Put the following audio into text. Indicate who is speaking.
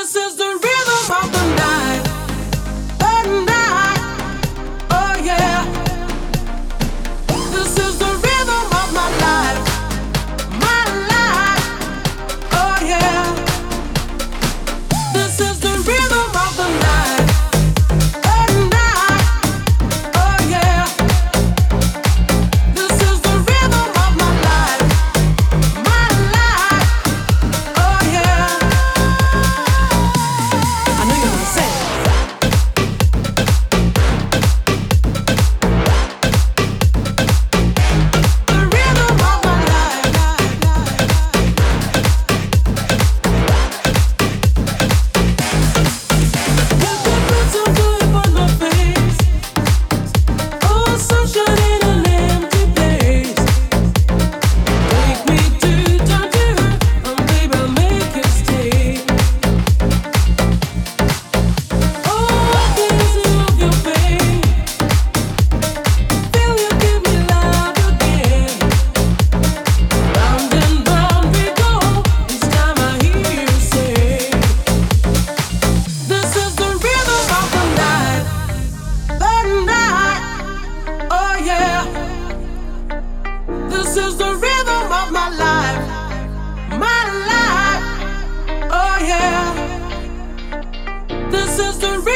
Speaker 1: This is the rhythm of the night, the night, oh yeah. This is the rhythm of my life, oh yeah. This is the rhythm of the night, oh yeah. This is the rhythm of my life, oh yeah. I know you wanna say it. The rhythm of my life. You can put some good on my face. Oh, sunshine in an empty place. Take me to Georgia, and baby, I'll make you stay. Oh, I can see of your pain. Feel you give me love again. Round and round we go. Each time I hear you say, this is the rhythm of the night, oh yeah. This is the rhythm of my life, oh yeah. This is the